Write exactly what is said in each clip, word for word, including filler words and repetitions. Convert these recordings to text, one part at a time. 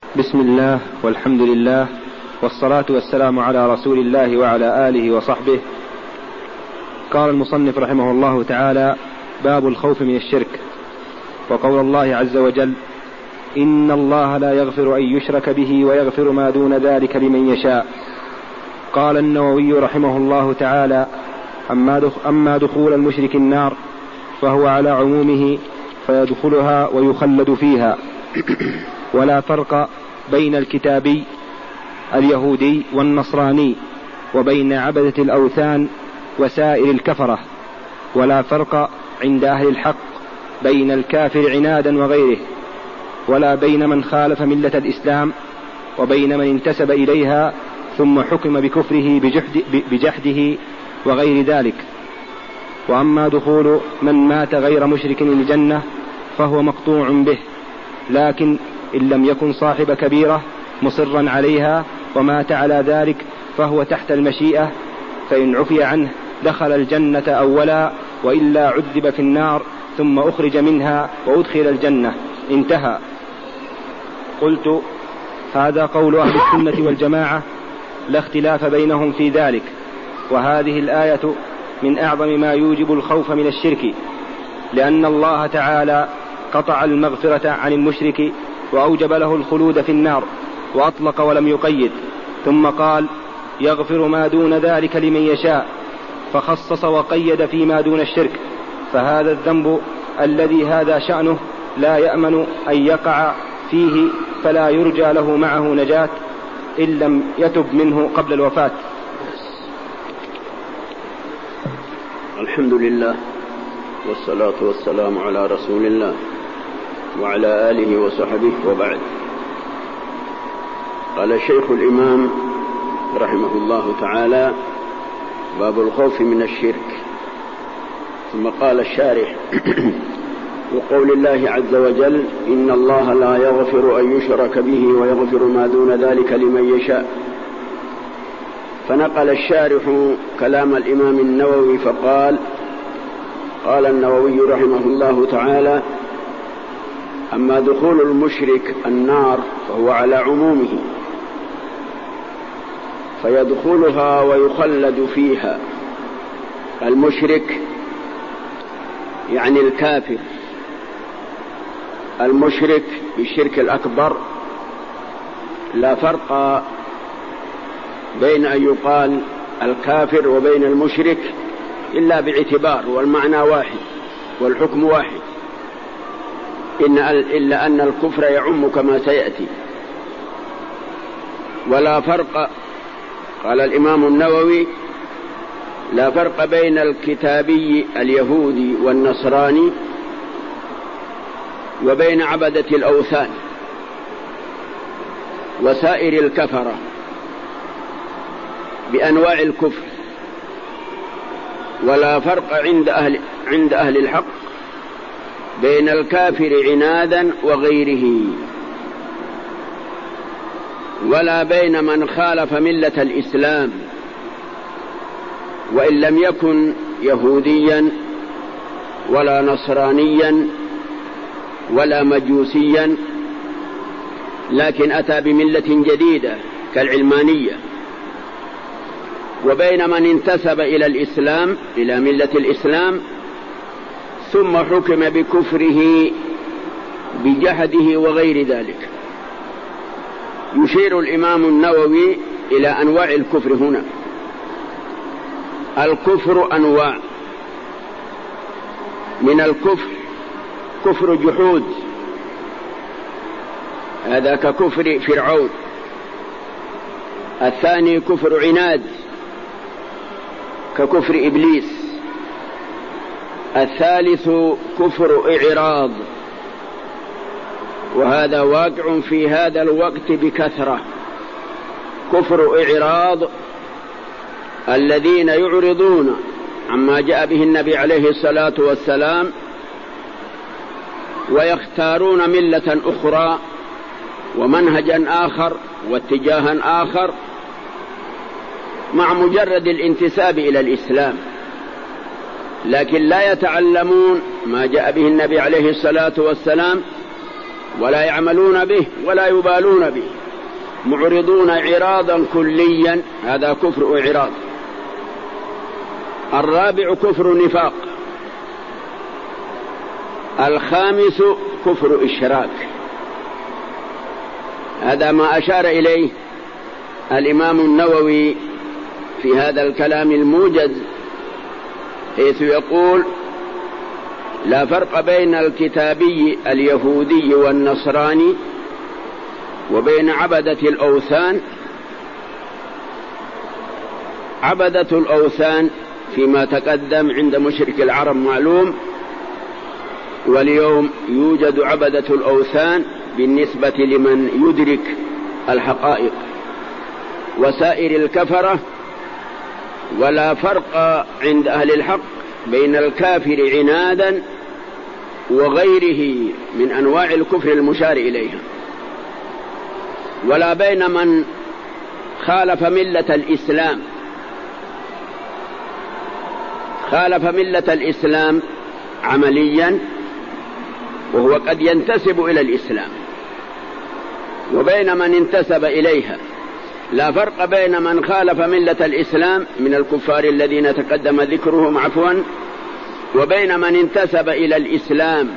بسم الله والحمد لله والصلاة والسلام على رسول الله وعلى آله وصحبه. قال المصنف رحمه الله تعالى: باب الخوف من الشرك. وقول الله عز وجل: إن الله لا يغفر أن يشرك به ويغفر ما دون ذلك لمن يشاء. قال النووي رحمه الله تعالى: أما دخول المشرك النار فهو على عمومه فيدخلها ويخلد فيها، ولا فرق بين الكتابي اليهودي والنصراني وبين عبدة الأوثان وسائر الكفرة، ولا فرق عند أهل الحق بين الكافر عنادا وغيره، ولا بين من خالف ملة الإسلام وبين من انتسب إليها ثم حكم بكفره بجحد بجحده وغير ذلك. وأما دخول من مات غير مشرك الجنة فهو مقطوع به، لكن إن لم يكن صاحب كبيرة مصرا عليها ومات على ذلك فهو تحت المشيئة، فإن عفي عنه دخل الجنة أولا، وإلا عذب في النار ثم أخرج منها وأدخل الجنة. انتهى. قلت: هذا قول أهل السنة والجماعة، لا اختلاف بينهم في ذلك. وهذه الآية من أعظم ما يوجب الخوف من الشرك، لأن الله تعالى قطع المغفرة عن المشرك وأوجب له الخلود في النار، وأطلق ولم يقيد، ثم قال: يغفر ما دون ذلك لمن يشاء، فخصص وقيد فيما دون الشرك. فهذا الذنب الذي هذا شأنه لا يأمن أن يقع فيه، فلا يرجى له معه نجاة إن لم يتب منه قبل الوفاة. الحمد لله والصلاة والسلام على رسول الله وعلى آله وصحبه، وبعد. قال الشيخ الإمام رحمه الله تعالى: باب الخوف من الشرك. ثم قال الشارح: وقول الله عز وجل: إن الله لا يغفر أن يشرك به ويغفر ما دون ذلك لمن يشاء. فنقل الشارح كلام الإمام النووي فقال: قال النووي رحمه الله تعالى: أما دخول المشرك النار فهو على عمومه، فيدخلها ويخلد فيها. المشرك يعني الكافر، المشرك بالشرك الأكبر. لا فرق بين أن يقال الكافر وبين المشرك إلا باعتبار، والمعنى واحد والحكم واحد، إن إلا أن الكفر يعم كما سيأتي. ولا فرق، قال الإمام النووي: لا فرق بين الكتابي اليهودي والنصراني وبين عبدة الأوثان وسائر الكفرة بأنواع الكفر. ولا فرق عند أهل, عند أهل الحق بين الكافر عنادا وغيره، ولا بين من خالف ملة الإسلام وإن لم يكن يهوديا ولا نصرانيا ولا مجوسيا، لكن أتى بملة جديدة كالعلمانية، وبين من انتسب إلى الإسلام إلى ملة الإسلام ثم حكم بكفره بجحده وغير ذلك. يشير الإمام النووي إلى أنواع الكفر هنا. الكفر أنواع: من الكفر كفر جحود، هذا ككفر فرعون. الثاني كفر عناد ككفر إبليس. الثالث كفر إعراض، وهذا واقع في هذا الوقت بكثرة. كفر إعراض الذين يعرضون عما جاء به النبي عليه الصلاة والسلام ويختارون ملة أخرى ومنهجا آخر واتجاها آخر مع مجرد الانتساب إلى الإسلام، لكن لا يتعلمون ما جاء به النبي عليه الصلاة والسلام ولا يعملون به ولا يبالون به، معرضون إعراضا كليا، هذا كفر وإعراض. الرابع كفر نفاق. الخامس كفر إشراك. هذا ما أشار إليه الإمام النووي في هذا الكلام الموجز، حيث يقول: لا فرق بين الكتابي اليهودي والنصراني وبين عبدة الأوثان. عبدة الأوثان فيما تقدم عند مشرك العرب معلوم، واليوم يوجد عبدة الأوثان بالنسبة لمن يدرك الحقائق وسائر الكفرة. ولا فرق عند أهل الحق بين الكافر عنادا وغيره من أنواع الكفر المشار إليها، ولا بين من خالف ملة الإسلام خالف ملة الإسلام عمليا وهو قد ينتسب إلى الإسلام، وبين من انتسب إليها. لا فرق بين من خالف ملة الإسلام من الكفار الذين تقدم ذكرهم عفوا وبين من انتسب إلى الإسلام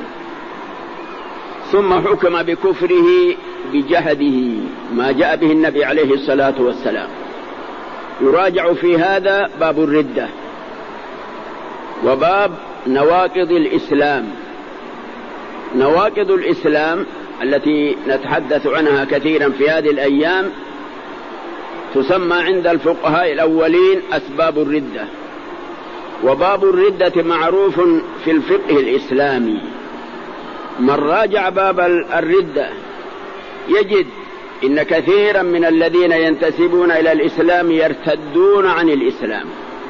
ثم حكم بكفره بجهده ما جاء به النبي عليه الصلاة والسلام. يراجع في هذا باب الردة وباب نواقض الإسلام. نواقض الإسلام التي نتحدث عنها كثيرا في هذه الأيام تسمى عند الفقهاء الأولين أسباب الردة. وباب الردة معروف في الفقه الإسلامي. من راجع باب الردة يجد إن كثيرا من الذين ينتسبون إلى الإسلام يرتدون عن الإسلام،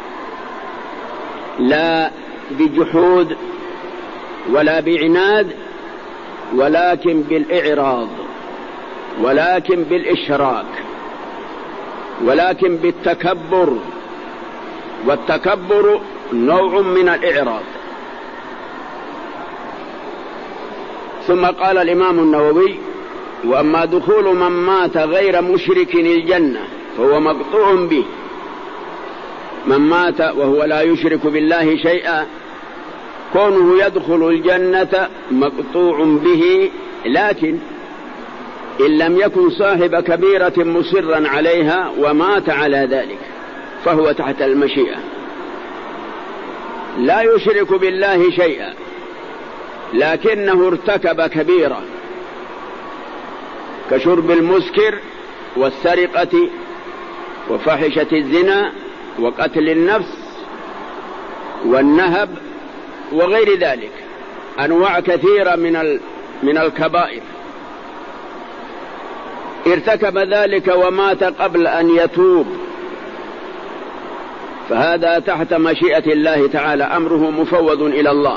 لا بجحود ولا بعناد، ولكن بالإعراض، ولكن بالإشراك، ولكن بالتكبر. والتكبر نوع من الإعراض. ثم قال الإمام النووي: وأما دخول من مات غير مشرك الجنة فهو مقطوع به. من مات وهو لا يشرك بالله شيئا كونه يدخل الجنة مقطوع به، لكن إن لم يكن صاحب كبيرة مصرا عليها ومات على ذلك فهو تحت المشيئة. لا يشرك بالله شيئا لكنه ارتكب كبيرة كشرب المسكر والسرقة وفاحشة الزنا وقتل النفس والنهب وغير ذلك، أنواع كثيرة من من الكبائر. ارتكب ذلك ومات قبل أن يتوب، فهذا تحت مشيئة الله تعالى، أمره مفوض إلى الله.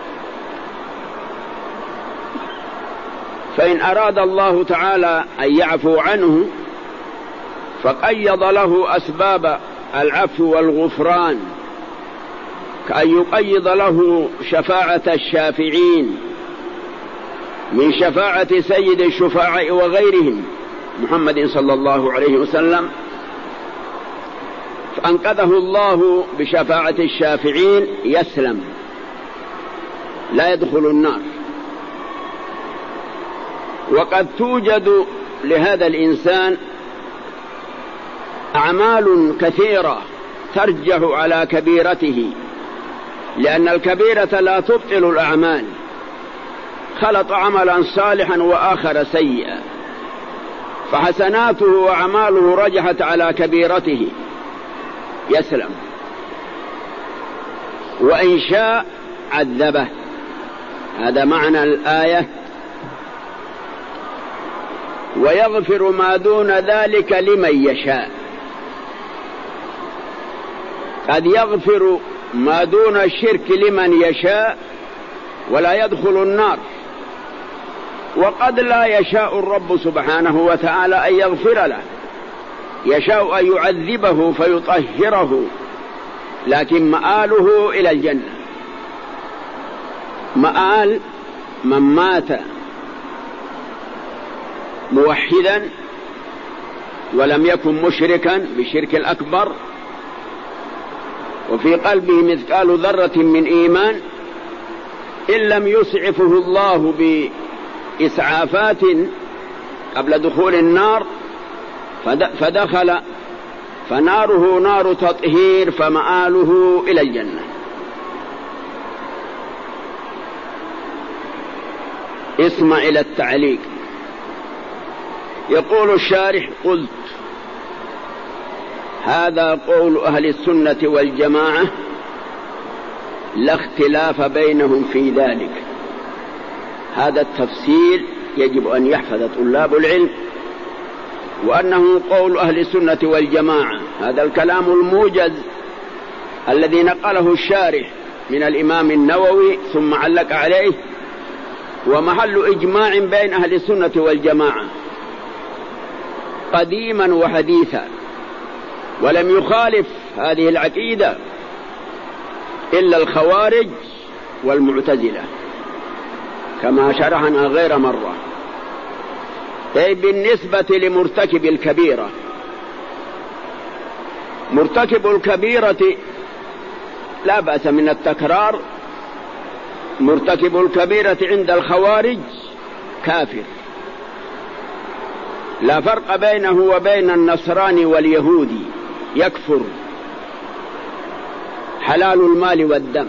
فإن أراد الله تعالى أن يعفو عنه فقيض له أسباب العفو والغفران، كأن يقيض له شفاعة الشافعين من شفاعة سيد الشفاعاء وغيرهم محمد صلى الله عليه وسلم، فأنقذه الله بشفاعة الشافعين يسلم لا يدخل النار. وقد توجد لهذا الإنسان أعمال كثيرة ترجح على كبيرته، لأن الكبيرة لا تبطل الأعمال. خلط عملا صالحا وآخر سيئا فحسناته وأعماله رجحت على كبيرته يسلم، وإن شاء عذبه. هذا معنى الآية: ويغفر ما دون ذلك لمن يشاء. قد يغفر ما دون الشرك لمن يشاء ولا يدخل النار، وقد لا يشاء الرب سبحانه وتعالى أن يغفر له، يشاء أن يعذبه فيطهره، لكن مآله إلى الجنة. مآل من مات موحدا ولم يكن مشركا بشرك الأكبر وفي قلبه مثقال ذرة من إيمان، إن لم يسعفه الله بإسعافات قبل دخول النار فدخل فناره نار تطهير فمآله إلى الجنة. اسمع إلى التعليق. يقول الشارح: قلت هذا قول أهل السنة والجماعة لا اختلاف بينهم في ذلك. هذا التفصيل يجب أن يحفظ طلاب العلم، وأنه قول أهل السنة والجماعة. هذا الكلام الموجز الذي نقله الشارح من الإمام النووي ثم علق عليه، ومحل إجماع بين أهل السنة والجماعة قديما وحديثا، ولم يخالف هذه العقيدة إلا الخوارج والمعتزلة كما شرحنا غير مرة. أي بالنسبة لمرتكب الكبيرة، مرتكب الكبيرة لا بأس من التكرار. مرتكب الكبيرة عند الخوارج كافر، لا فرق بينه وبين النصراني واليهودي، يكفر، حلال المال والدم.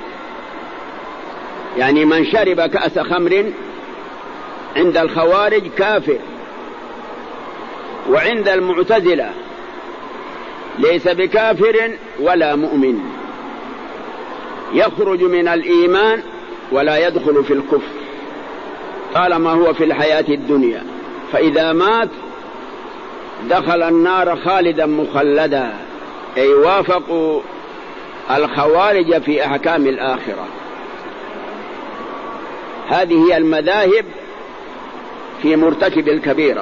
يعني من شرب كأس خمر عند الخوارج كافر، وعند المعتزلة ليس بكافر ولا مؤمن، يخرج من الإيمان ولا يدخل في الكفر طالما هو في الحياة الدنيا، فإذا مات دخل النار خالدا مخلدا. أي وافقوا الخوارج في أحكام الآخرة. هذه هي المذاهب في مرتكب الكبيرة.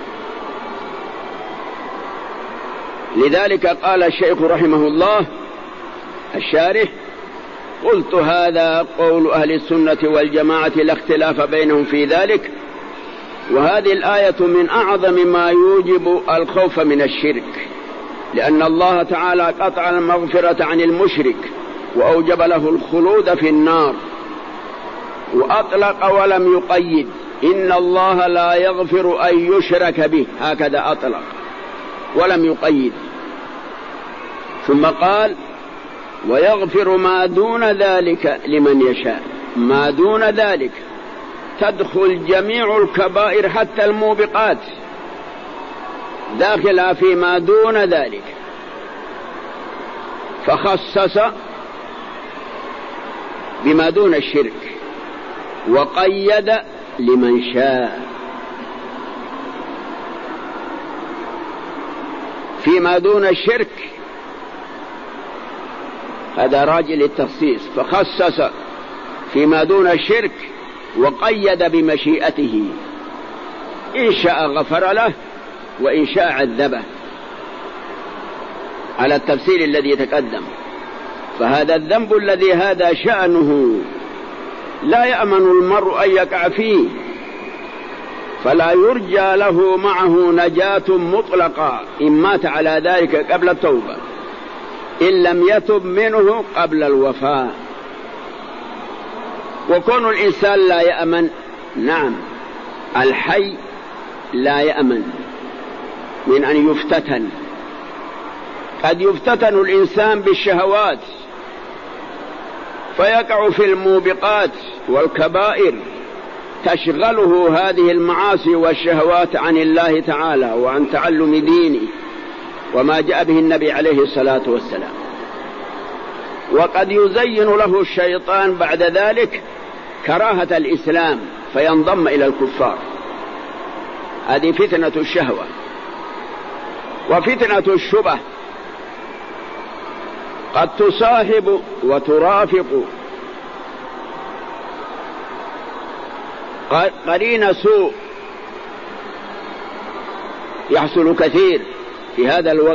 لذلك قال الشيخ رحمه الله الشارح: قلت هذا قول أهل السنة والجماعة لا اختلاف بينهم في ذلك. وهذه الآية من أعظم ما يوجب الخوف من الشرك، لأن الله تعالى قطع المغفرة عن المشرك وأوجب له الخلود في النار، وأطلق ولم يقيد: إن الله لا يغفر أن يشرك به، هكذا أطلق ولم يقيد. ثم قال: ويغفر ما دون ذلك لمن يشاء. ما دون ذلك تدخل جميع الكبائر حتى الموبقات داخلها في ما دون ذلك، فخصص بما دون الشرك وقيد لمن شاء. فيما دون الشرك هذا راجع للتخصيص، فخصص فيما دون الشرك وقيد بمشيئته، إن شاء غفر له وإن شاء عذبه، على التفسير الذي يتقدم. فهذا الذنب الذي هذا شأنه لا يأمن المرء أن يقع فيه، فلا يرجى له معه نجاة مطلقة إن مات على ذلك قبل التوبة، إن لم يتب منه قبل الوفاة. وكون الإنسان لا يأمن، نعم الحي لا يأمن من أن يفتتن. قد يفتتن الإنسان بالشهوات فيقع في الموبقات والكبائر، تشغله هذه المعاصي والشهوات عن الله تعالى وعن تعلم دينه وما جاء به النبي عليه الصلاة والسلام. وقد يزين له الشيطان بعد ذلك كراهة الإسلام فينضم إلى الكفار. هذه فتنة الشهوة. وفتنة الشبه قد تصاحب وترافق قرين سوء يحصل كثير في هذا الوقت،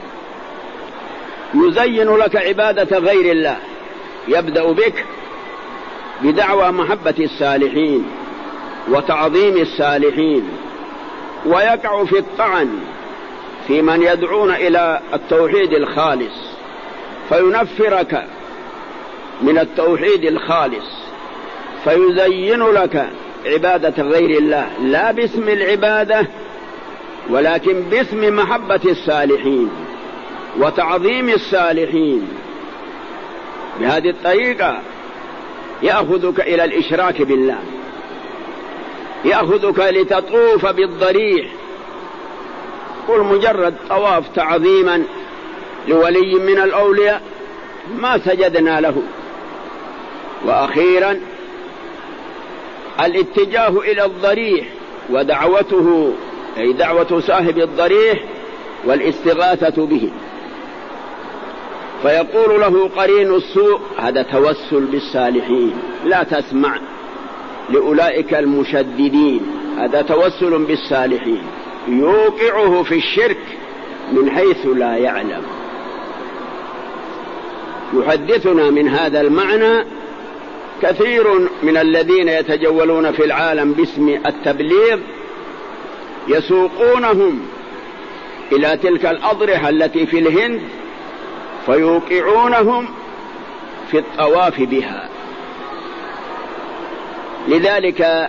يزين لك عبادة غير الله، يبدأ بك بدعوى محبة الصالحين وتعظيم الصالحين ويقع في الطعن في من يدعون إلى التوحيد الخالص، فينفرك من التوحيد الخالص، فيزين لك عبادة غير الله، لا باسم العبادة ولكن باسم محبة الصالحين وتعظيم الصالحين. بهذه الطريقة يأخذك إلى الإشراك بالله، يأخذك لتطوف بالضريح. قل مجرد طواف تعظيما لولي من الأولياء ما سجدنا له. وأخيرا الاتجاه إلى الضريح ودعوته، أي دعوة صاحب الضريح والاستغاثة به، فيقول له قرين السوء هذا توسل بالصالحين، لا تسمع لأولئك المشددين، هذا توسل بالصالحين، يوقعه في الشرك من حيث لا يعلم. يحدثنا من هذا المعنى كثير من الذين يتجولون في العالم باسم التبليغ، يسوقونهم إلى تلك الأضرحة التي في الهند فيوقعونهم في الطواف بها. لذلك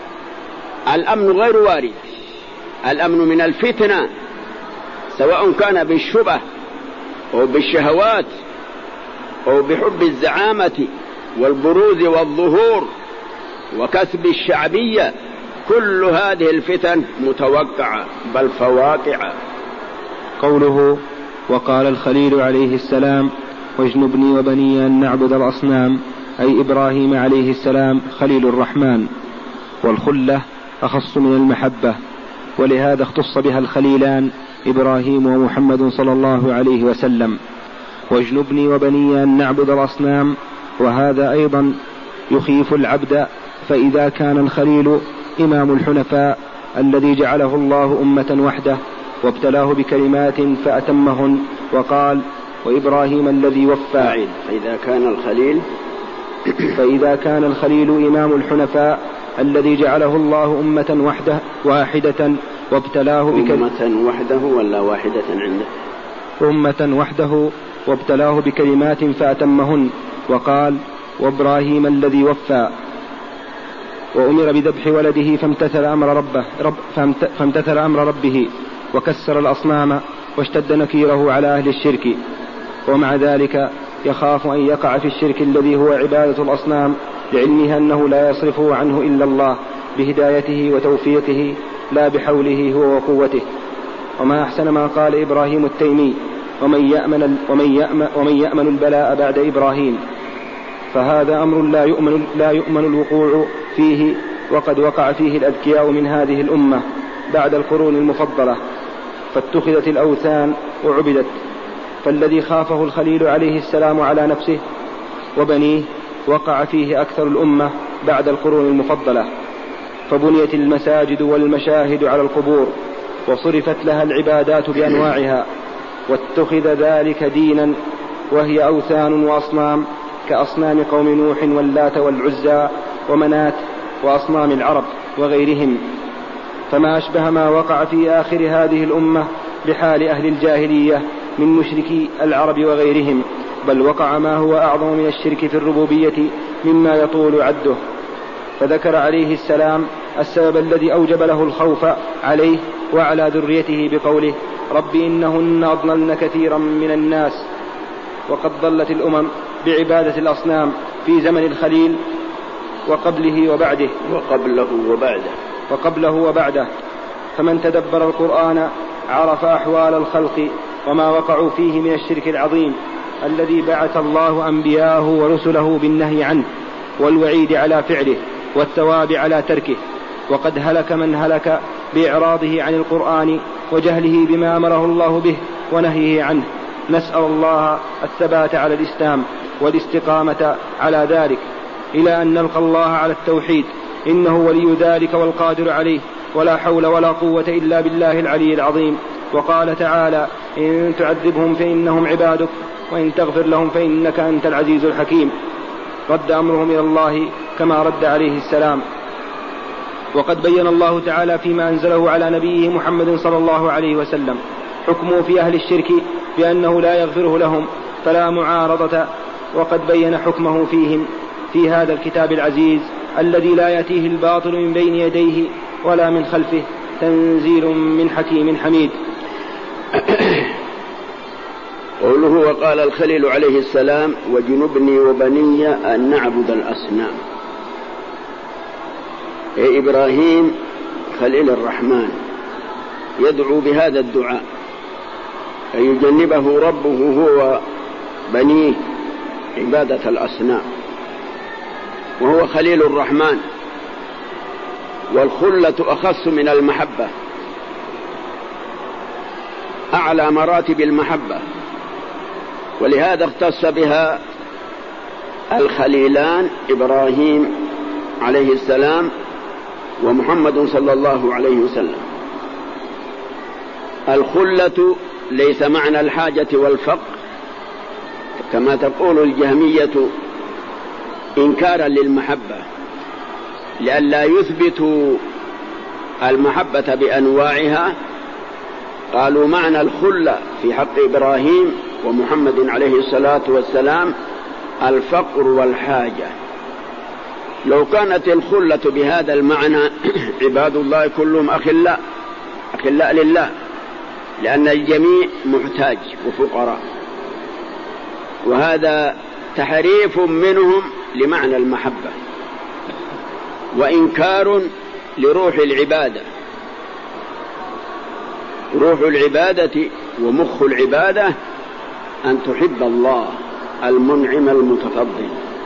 الأمن غير وارد، الأمن من الفتنة سواء كان بالشبه أو بالشهوات أو بحب الزعامة والبروز والظهور وكسب الشعبية، كل هذه الفتن متوقعة بل فواقعة. قوله وقال الخليل عليه السلام واجنبني وبني أن نعبد الأصنام، أي إبراهيم عليه السلام خليل الرحمن، والخلة أخص من المحبة، ولهذا اختص بها الخليلان إبراهيم ومحمد صلى الله عليه وسلم. واجنبني وبني أن نعبد الأصنام، وهذا أيضا يخيف العبد، فإذا كان الخليل إمام الحنفاء الذي جعله الله أمة وحده وابتلاه بكلمات فأتمهن، وقال وإبراهيم الذي وفى، فإذا كان الخليل فإذا كان الخليل إمام الحنفاء الذي جعله الله أمة وحده واحدة وابتلاه بكلمات أمة وحده ولا واحدة عنده أمة وحده وابتلاه بكلمات فأتمهن، وقال وإبراهيم الذي وفى، وأمر بذبح ولده فامتثل أمر ربه رب فامتثل أمر ربه وكسر الأصنام واشتد نكيره على أهل الشرك، ومع ذلك يخاف أن يقع في الشرك الذي هو عبادة الأصنام، لعلمها أنه لا يصرفه عنه إلا الله بهدايته وتوفيقه لا بحوله هو وقوته. وما أحسن ما قال إبراهيم التيمي ومن يأمن, ومن يأمن, ومن يأمن البلاء بعد إبراهيم، فهذا أمر لا يؤمن, لا يؤمن الوقوع فيه، وقد وقع فيه الأذكياء من هذه الأمة بعد القرون المفضلة، فاتخذت الأوثان وعبدت. فالذي خافه الخليل عليه السلام على نفسه وبنيه وقع فيه أكثر الأمة بعد القرون المفضلة، فبنيت المساجد والمشاهد على القبور، وصرفت لها العبادات بأنواعها، واتخذ ذلك دينا، وهي أوثان وأصنام كأصنام قوم نوح واللات والعزى ومنات وأصنام العرب وغيرهم. فما أشبه ما وقع في آخر هذه الأمة بحال أهل الجاهلية من مشركي العرب وغيرهم، بل وقع ما هو أعظم من الشرك في الربوبية مما يطول عده. فذكر عليه السلام السبب الذي أوجب له الخوف عليه وعلى ذريته بقوله رب إنهن أضللن كثيرا من الناس. وقد ضلت الأمم بعبادة الأصنام في زمن الخليل وقبله وبعده وقبله وبعده وقبله وبعده فمن تدبر القرآن عرف أحوال الخلق وما وقعوا فيه من الشرك العظيم الذي بعث الله أنبياءه ورسله بالنهي عنه والوعيد على فعله والثواب على تركه. وقد هلك من هلك بإعراضه عن القرآن وجهله بما أمره الله به ونهيه عنه. نسأل الله الثبات على الإسلام والاستقامة على ذلك إلى أن نلقى الله على التوحيد، إنه ولي ذلك والقادر عليه، ولا حول ولا قوة إلا بالله العلي العظيم. وقال تعالى إن تعذبهم فإنهم عبادك وإن تغفر لهم فإنك أنت العزيز الحكيم. رد أمرهم إلى الله كما رد عليه السلام. وقد بين الله تعالى فيما أنزله على نبيه محمد صلى الله عليه وسلم حكمه في أهل الشرك بأنه لا يغفره لهم فلا معارضة، وقد بين حكمه فيهم في هذا الكتاب العزيز الذي لا يأتيه الباطل من بين يديه ولا من خلفه، تنزيل من حكيم حميد. قوله وقال الخليل عليه السلام وجنبني وبني أن نعبد الأصنام. إيه إبراهيم خليل الرحمن يدعو بهذا الدعاء أن يجنبه ربه هو بنيه عبادة الأصنام، وهو خليل الرحمن، والخلة أخص من المحبة، أعلى مراتب المحبة، ولهذا اختص بها الخليلان إبراهيم عليه السلام ومحمد صلى الله عليه وسلم. الخلة ليس معنى الحاجة والفقر كما تقول الجهمية إنكارا للمحبة، لئلا يثبتوا المحبة بأنواعها، قالوا معنى الخلة في حق إبراهيم ومحمد عليه الصلاة والسلام الفقر والحاجة. لو كانت الخلة بهذا المعنى عباد الله كلهم أخلاء أخلاء لله، لأن الجميع محتاج وفقراء، وهذا تحريف منهم لمعنى المحبة وإنكار لروح العبادة. روح العبادة ومخ العبادة أن تحب الله المنعم المتفضل،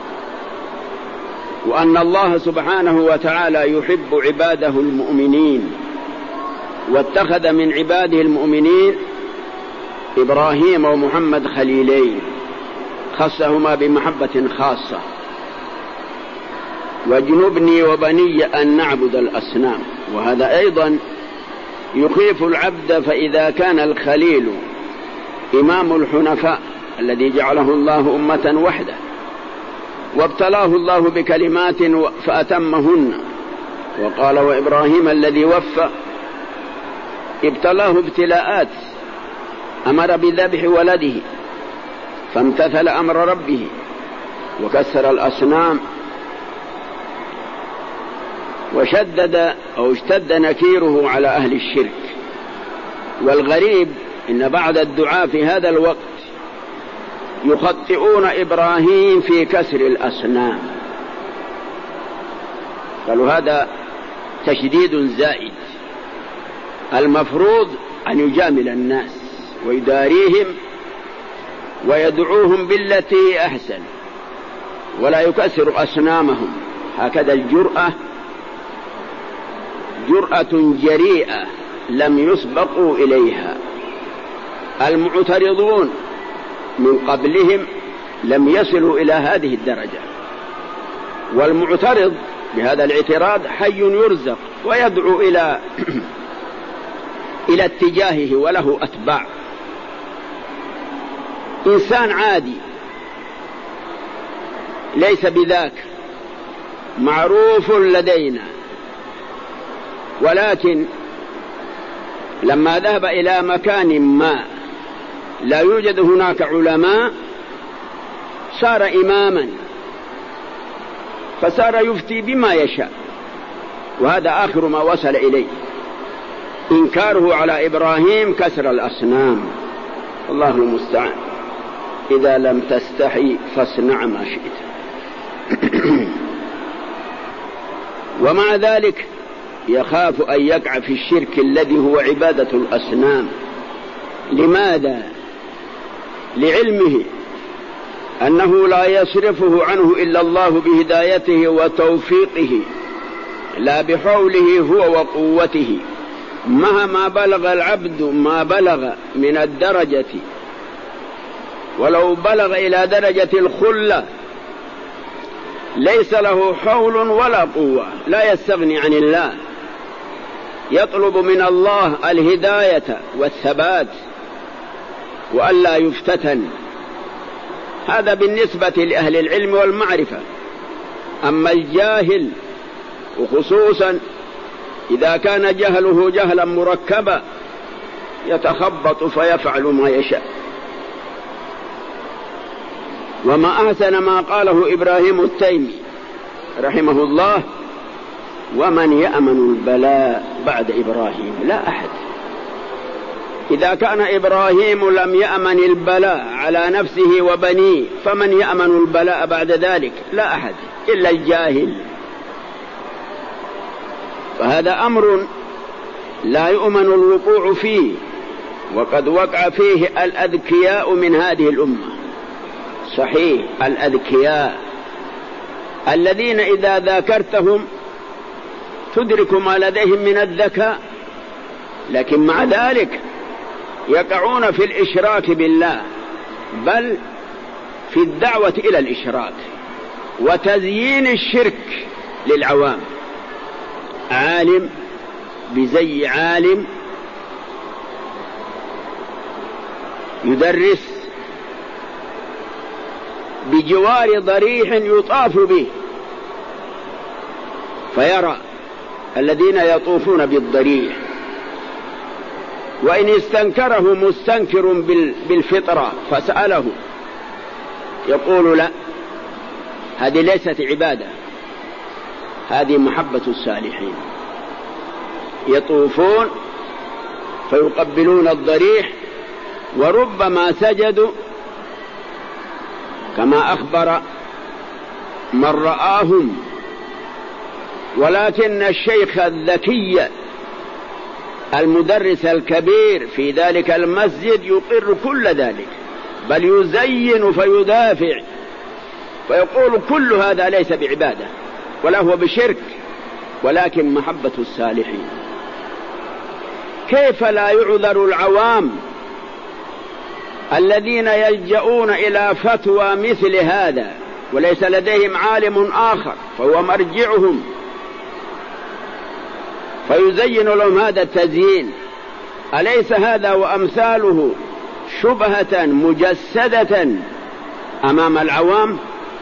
وأن الله سبحانه وتعالى يحب عباده المؤمنين، واتخذ من عباده المؤمنين إبراهيم ومحمد خليلين خصهما بمحبة خاصة. واجنبني وبني أن نعبد الأصنام، وهذا أيضا يخيف العبد، فإذا كان الخليل إمام الحنفاء الذي جعله الله أمة وحده وابتلاه الله بكلمات فأتمهن، وقال وإبراهيم الذي وفى ابتلاه ابتلاءات، أمر بذبح ولده فامتثل أمر ربه وكسر الأصنام، وشدد أو اشتد نكيره على أهل الشرك. والغريب إن بعض الدعاء في هذا الوقت يخطئون إبراهيم في كسر الأصنام، قالوا هذا تشديد زائد، المفروض أن يجامل الناس ويداريهم ويدعوهم بالتي أحسن ولا يكسر أصنامهم. هكذا الجرأة جرأة جريئة لم يسبقوا إليها. المعترضون من قبلهم لم يصلوا إلى هذه الدرجة، والمعترض بهذا الاعتراض حي يرزق ويدعو إلى إلى اتجاهه وله أتباع. إنسان عادي ليس بذاك معروف لدينا، ولكن لما ذهب إلى مكان ما لا يوجد هناك علماء صار إماما، فصار يفتي بما يشاء، وهذا آخر ما وصل إليه إنكاره على إبراهيم كسر الأصنام. الله المستعان. إذا لم تستحي فاصنع ما شئت. ومع ذلك يخاف أن يقع في الشرك الذي هو عبادة الأصنام. لماذا؟ لعلمه أنه لا يصرفه عنه إلا الله بهدايته وتوفيقه، لا بحوله هو وقوته. مهما بلغ العبد ما بلغ من الدرجة، ولو بلغ إلى درجة الخلة ليس له حول ولا قوة، لا يستغني عن الله، يطلب من الله الهداية والثبات وألا يفتتن. هذا بالنسبة لأهل العلم والمعرفة. أما الجاهل، وخصوصا إذا كان جهله جهلا مركبا يتخبط فيفعل ما يشاء. وما أحسن ما قاله إبراهيم التيمي رحمه الله: ومن يأمن البلاء بعد إبراهيم؟ لا أحد. إذا كان إبراهيم لم يأمن البلاء على نفسه وبنيه، فمن يأمن البلاء بعد ذلك؟ لا أحد إلا الجاهل. فهذا أمر لا يؤمن الوقوع فيه، وقد وقع فيه الأذكياء من هذه الأمة. صحيح، الأذكياء الذين إذا ذاكرتهم تدرك ما لديهم من الذكاء، لكن مع ذلك يقعون في الإشراك بالله، بل في الدعوة إلى الإشراك وتزيين الشرك للعوام. عالم بزي عالم يدرس بجوار ضريح يطاف به، فيرى الذين يطوفون بالضريح، وإن استنكره مستنكر بالفطرة فسأله يقول: لا، هذه ليست عبادة، هذه محبة الصالحين. يطوفون فيقبلون الضريح، وربما سجدوا كما أخبر من رآهم، ولكن الشيخ الذكي المدرس الكبير في ذلك المسجد يقر كل ذلك، بل يزين فيدافع فيقول: كل هذا ليس بعبادة ولا هو بشرك، ولكن محبة الصالحين. كيف لا يعذر العوام الذين يلجؤون إلى فتوى مثل هذا وليس لديهم عالم آخر فهو مرجعهم، فيزين لهم هذا التزيين؟ أليس هذا وأمثاله شبهة مجسدة أمام العوام؟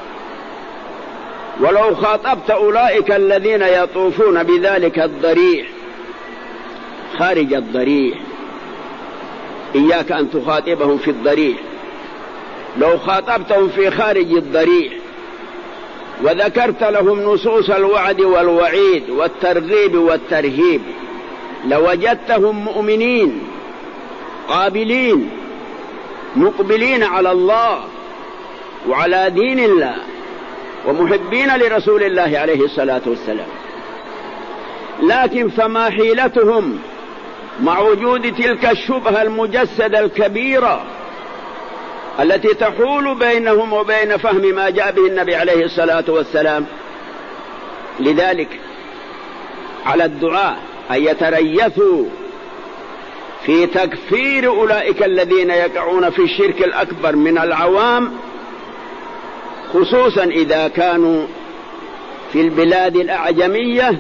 ولو خاطبت أولئك الذين يطوفون بذلك الضريح خارج الضريح، إياك أن تخاطبهم في الضريح، لو خاطبتهم في خارج الضريح وذكرت لهم نصوص الوعد والوعيد والترغيب والترهيب لوجدتهم مؤمنين قابلين مقبلين على الله وعلى دين الله ومحبين لرسول الله عليه الصلاة والسلام. لكن فما حيلتهم مع وجود تلك الشبهة المجسدة الكبيرة التي تحول بينهم وبين فهم ما جاء به النبي عليه الصلاة والسلام؟ لذلك على الدعاة أن يتريثوا في تكفير أولئك الذين يقعون في الشرك الأكبر من العوام، خصوصا إذا كانوا في البلاد الأعجمية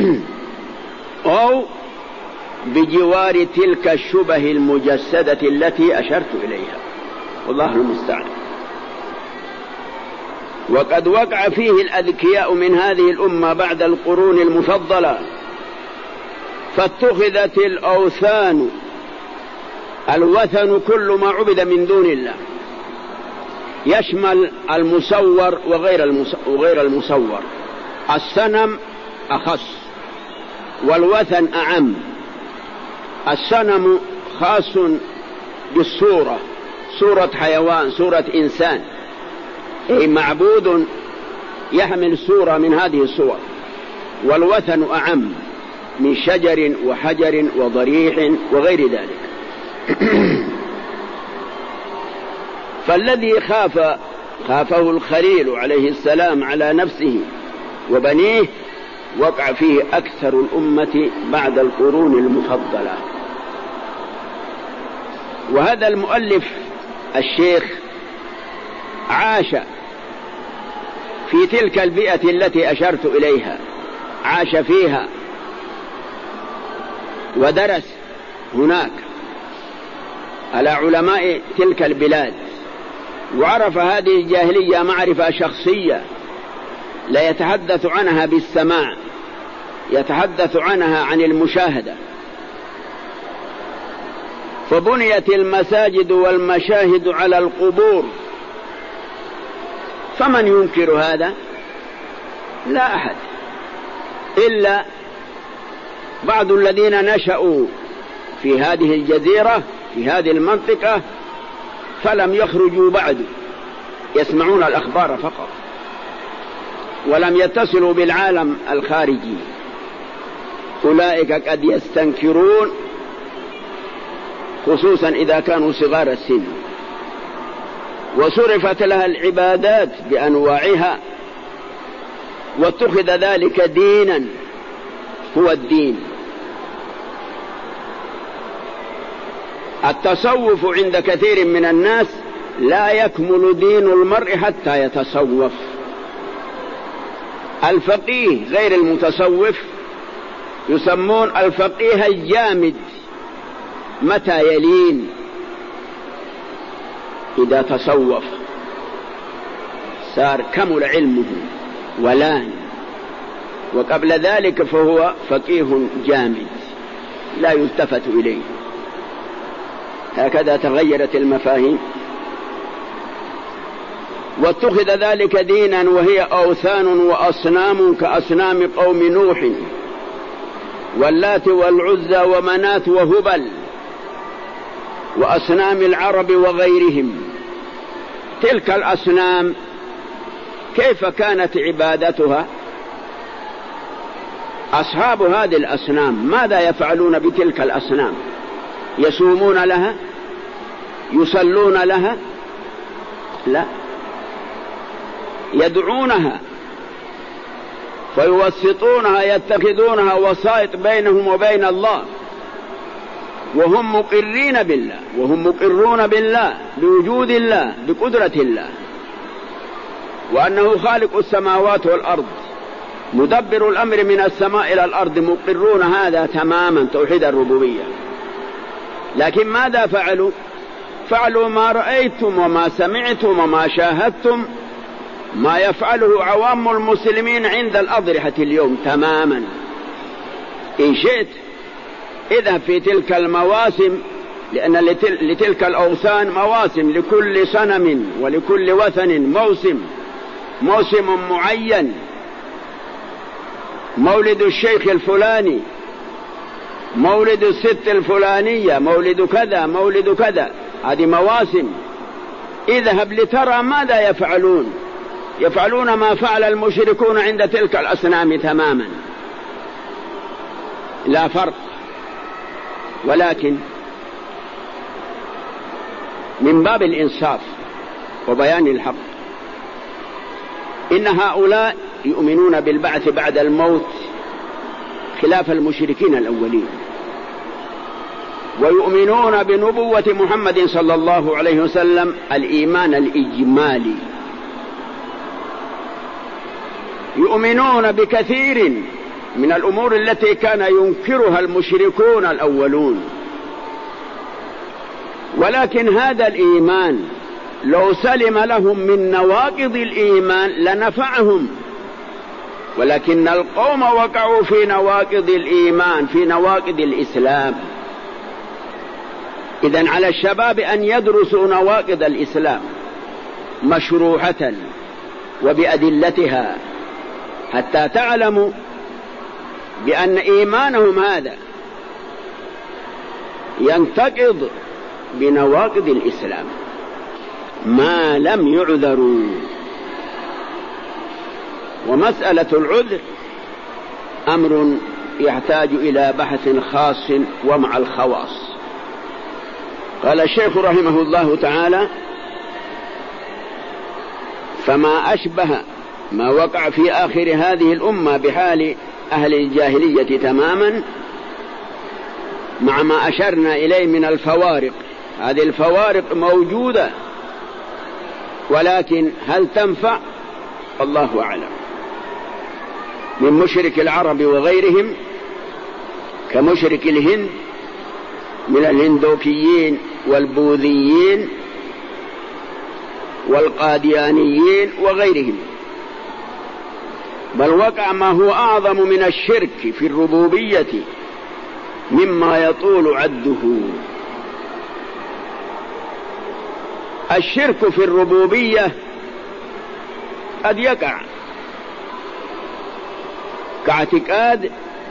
أو بجوار تلك الشبه المجسدة التي أشرت إليها، والله المستعان. وقد وقع فيه الأذكياء من هذه الأمة بعد القرون المفضلة، فاتخذت الأوثان، الوثن كل ما عبد من دون الله، يشمل المصور وغير المصور، الصنم أخص والوثن أعم. الصنم خاص بالصورة، صورة حيوان، صورة إنسان، أي معبود يحمل صورة من هذه الصور. والوثن أعم من شجر وحجر وضريح وغير ذلك. فالذي خاف خافه الخليل عليه السلام على نفسه وبنيه وقع فيه أكثر الأمة بعد القرون المفضلة. وهذا المؤلف الشيخ عاش في تلك البيئة التي أشرت إليها، عاش فيها ودرس هناك على علماء تلك البلاد، وعرف هذه الجاهلية معرفة شخصية لا يتحدث عنها بالسماع، يتحدث عنها عن المشاهدة. فبنيت المساجد والمشاهد على القبور، فمن ينكر هذا؟ لا أحد إلا بعض الذين نشأوا في هذه الجزيرة في هذه المنطقة فلم يخرجوا بعد، يسمعون الأخبار فقط ولم يتصلوا بالعالم الخارجي. أولئك قد يستنكرون، خصوصا إذا كانوا صغار السن، وصرفت لها العبادات بأنواعها واتخذ ذلك دينا هو الدين. التصوف عند كثير من الناس لا يكمل دين المرء حتى يتصوف. الفقيه غير المتصوف يسمون الفقيه الجامد، متى يلين؟ إذا تصوف صار كمل علمه ولان، وقبل ذلك فهو فقيه جامد لا يلتفت إليه. هكذا تغيرت المفاهيم واتخذ ذلك دينا، وهي أوثان وأصنام كأصنام قوم نوح واللات والعزى ومنات وهبل وأصنام العرب وغيرهم. تلك الأصنام كيف كانت عبادتها؟ أصحاب هذه الأصنام ماذا يفعلون بتلك الأصنام؟ يصومون لها؟ يصلون لها؟ لا، يدعونها فيوسطونها، يتخذونها وسائط بينهم وبين الله، وهم مقرين بالله، وهم مقرون بالله بوجود الله بقدرة الله، وأنه خالق السماوات والأرض مدبر الأمر من السماء إلى الأرض، مقرون هذا تماما توحيد الربوبية. لكن ماذا فعلوا؟ فعلوا ما رأيتم وما سمعتم وما شاهدتم ما يفعله عوام المسلمين عند الأضرحة اليوم تماما. إن شئت اذهب في تلك المواسم، لأن لتلك الأوثان مواسم، لكل صنم ولكل وثن موسم، موسم معين، مولد الشيخ الفلاني، مولد الست الفلانية، مولد كذا مولد كذا، هذه مواسم. اذهب لترى ماذا يفعلون. يفعلون ما فعل المشركون عند تلك الأصنام تماما، لا فرق. ولكن من باب الإنصاف وبيان الحق، إن هؤلاء يؤمنون بالبعث بعد الموت خلاف المشركين الأولين، ويؤمنون بنبوة محمد صلى الله عليه وسلم الإيمان الإجمالي، يؤمنون بكثير من الأمور التي كان ينكرها المشركون الأولون. ولكن هذا الإيمان لو سلم لهم من نواقض الإيمان لنفعهم، ولكن القوم وقعوا في نواقض الإيمان، في نواقض الإسلام. إذن على الشباب أن يدرسوا نواقض الإسلام مشروحة وبأدلتها، حتى تعلموا بأن إيمانهم هذا ينتقض بنواقض الإسلام ما لم يعذروا. ومسألة العذر أمر يحتاج إلى بحث خاص ومع الخواص. قال الشيخ رحمه الله تعالى: فما أشبه ما وقع في آخر هذه الأمة بحال أهل الجاهلية تماما، مع ما أشرنا إليه من الفوارق. هذه الفوارق موجودة، ولكن هل تنفع؟ الله أعلم. من مشرك العرب وغيرهم كمشرك الهند من الهندوكيين والبوذيين والقاديانيين وغيرهم، بل وقع ما هو أعظم من الشرك في الربوبية مما يطول عده. الشرك في الربوبية قد يقع كاعتقاد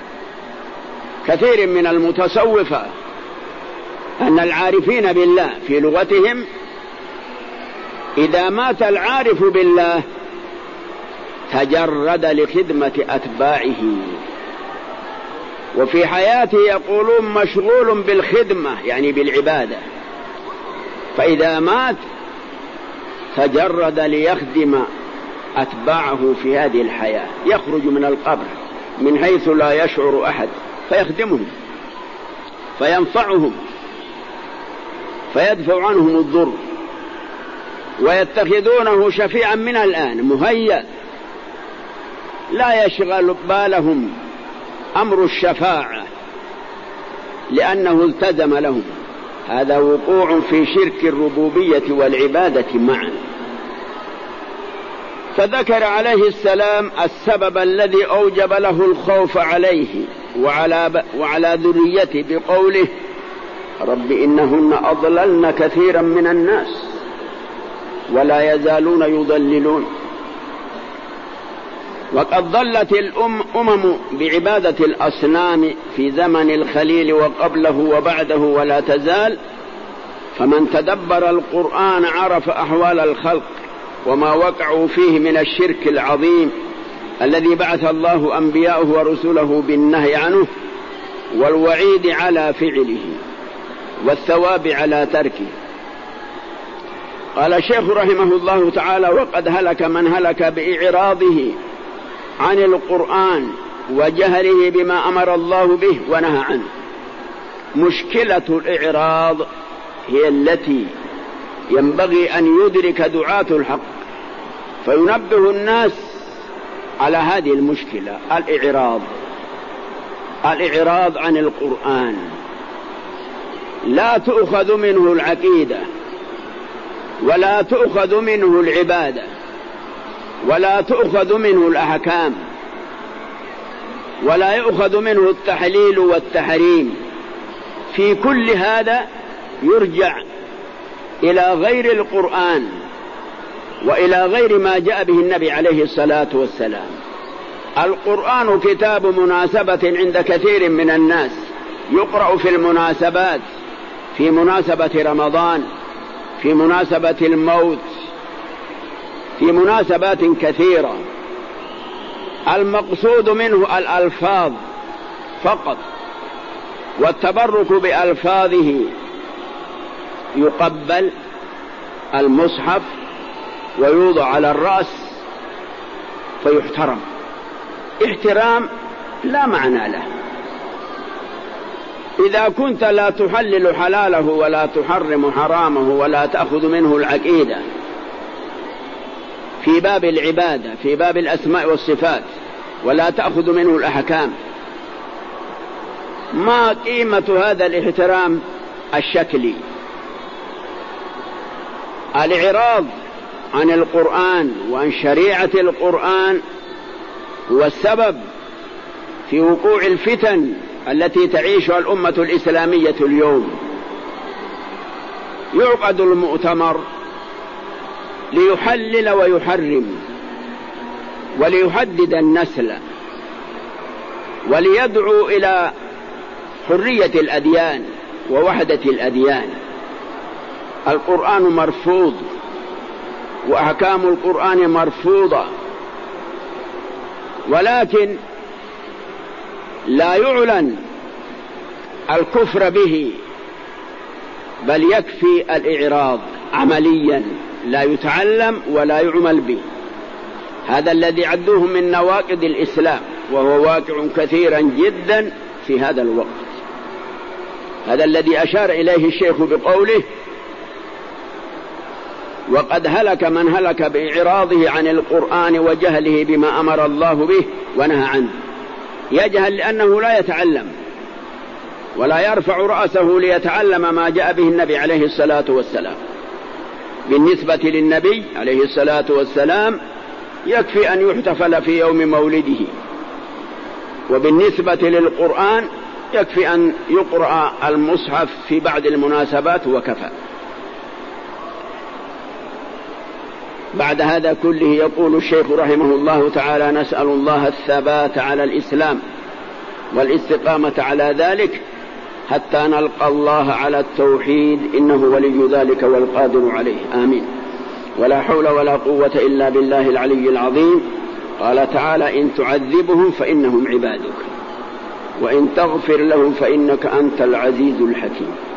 كثير من المتصوفة أن العارفين بالله في لغتهم إذا مات العارف بالله تجرد لخدمة أتباعه، وفي حياته يقولون مشغول بالخدمة يعني بالعبادة، فإذا مات تجرد ليخدم أتباعه في هذه الحياة، يخرج من القبر من حيث لا يشعر أحد فيخدمهم فينفعهم فيدفع عنهم الضر، ويتخذونه شفيعا من الآن مهيأ، لا يشغل بالهم أمر الشفاعة لأنه التزم لهم. هذا وقوع في شرك الربوبية والعبادة معا. فذكر عليه السلام السبب الذي أوجب له الخوف عليه وعلى, وعلى ذريته بقوله رب إنهن أضللن كثيرا من الناس ولا يزالون يضللون. وقد ضلت الأمم بعبادة الأصنام في زمن الخليل وقبله وبعده ولا تزال، فمن تدبر القرآن عرف أحوال الخلق وما وقعوا فيه من الشرك العظيم الذي بعث الله أنبياءه ورسله بالنهي عنه والوعيد على فعله والثواب على تركه. قال الشيخ رحمه الله تعالى وقد هلك من هلك بإعراضه عن القرآن وجهله بما أمر الله به ونهى عنه. مشكلة الإعراض هي التي ينبغي أن يدرك دعاة الحق فينبه الناس على هذه المشكلة. الإعراض الإعراض عن القرآن لا تؤخذ منه العقيدة ولا تؤخذ منه العبادة ولا تؤخذ منه الأحكام ولا يؤخذ منه التحليل والتحريم. في كل هذا يرجع إلى غير القرآن وإلى غير ما جاء به النبي عليه الصلاة والسلام. القرآن كتاب مناسبة عند كثير من الناس، يقرأ في المناسبات، في مناسبة رمضان، في مناسبة الموت، في مناسبات كثيرة. المقصود منه الألفاظ فقط، والتبرك بألفاظه يقبل المصحف ويوضع على الرأس فيحترم احترام لا معنى له. إذا كنت لا تحلل حلاله ولا تحرم حرامه ولا تأخذ منه العقيدة في باب العبادة في باب الأسماء والصفات ولا تأخذ منه الأحكام، ما قيمة هذا الاحترام الشكلي؟ الإعراض عن القرآن وعن شريعة القرآن هو السبب في وقوع الفتن التي تعيشها الأمة الإسلامية اليوم. يعقد المؤتمر ليحلل ويحرم وليحدد النسل وليدعو إلى حرية الأديان ووحدة الأديان. القرآن مرفوض وأحكام القرآن مرفوضة، ولكن لا يعلن الكفر به، بل يكفي الإعراض عمليا، لا يتعلم ولا يعمل به. هذا الذي عدوه من نواقض الإسلام، وهو واقع كثيرا جدا في هذا الوقت. هذا الذي أشار إليه الشيخ بقوله وقد هلك من هلك بإعراضه عن القرآن وجهله بما أمر الله به ونهى عنه. يجهل لأنه لا يتعلم ولا يرفع رأسه ليتعلم ما جاء به النبي عليه الصلاة والسلام. بالنسبة للنبي عليه الصلاة والسلام يكفي أن يحتفل في يوم مولده، وبالنسبة للقرآن يكفي أن يقرأ المصحف في بعض المناسبات وكفى. بعد هذا كله يقول الشيخ رحمه الله تعالى: نسأل الله الثبات على الإسلام والاستقامة على ذلك حتى نلقى الله على التوحيد، إنه ولي ذلك والقادر عليه، آمين. ولا حول ولا قوة إلا بالله العلي العظيم. قال تعالى: إن تعذبهم فإنهم عبادك وإن تغفر لهم فإنك أنت العزيز الحكيم.